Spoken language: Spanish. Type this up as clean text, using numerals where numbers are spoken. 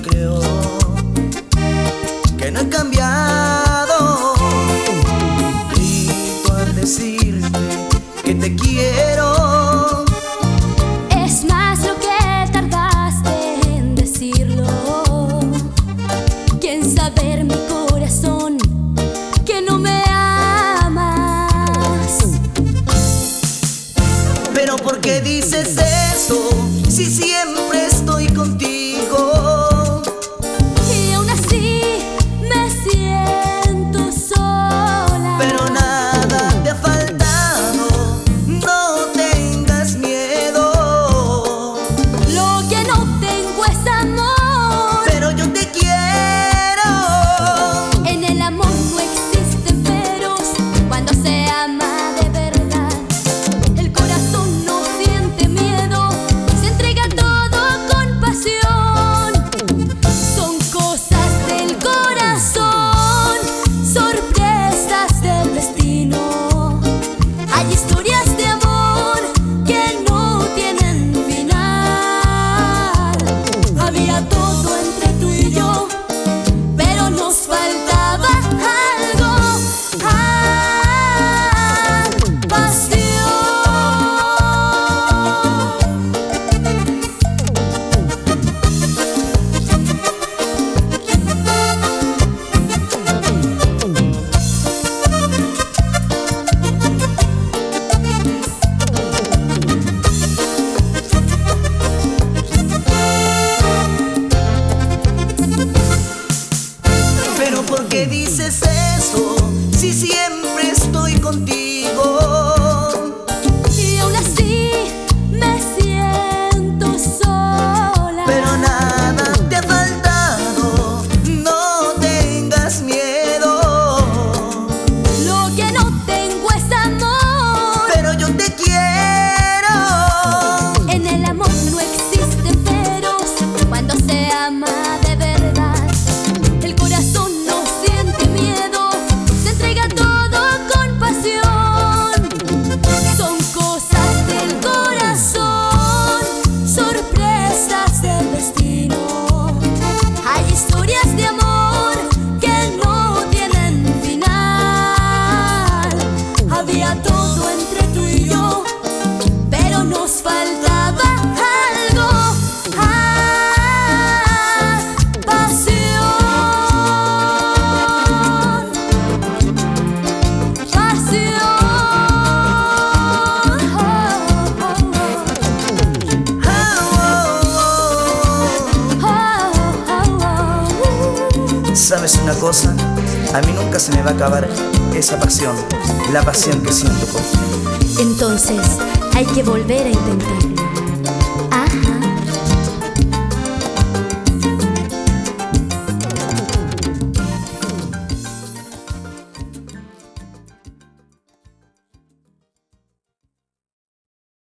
creo que no he cambiado. Grito al decirte que te quiero. Es más lo que tardaste en decirlo que en saber mi corazón que no me amas. Pero ¿por qué dices eso si siempre estoy contigo? Y aún así me siento sola. Pero nada te ha faltado, no tengas miedo. Lo que no tengo es amor, Pero yo te quiero. en el amor no existen peros. Cuando se ama de verdad, el corazón no siente miedo, se entrega todo con pasión. Son cosas del corazón, sorpresas del destino. Hay historias de amor que no tienen final. Había todo entre tú y yo, pero nos faltaba algo. Pasión. Pero ¿por qué dices eso si siempre estoy contigo? Y aún así me siento sola. Pero nada te ha faltado, no tengas miedo. Lo que no tengo es amor, Pero yo te quiero. en el amor no existen peros. Cuando se ama de verdad, el corazón no siente miedo, se entrega todo con pasión. Son cosas del corazón, sorpresas del destino. Hay historias de amor que no tienen final. Había todo entre tú y yo, pero nos faltaba algo. Pasión. Pasión. ¿Sabes una cosa? A mí nunca se me va a acabar esa pasión, la pasión que siento por ti. Entonces hay que volver a intentarlo.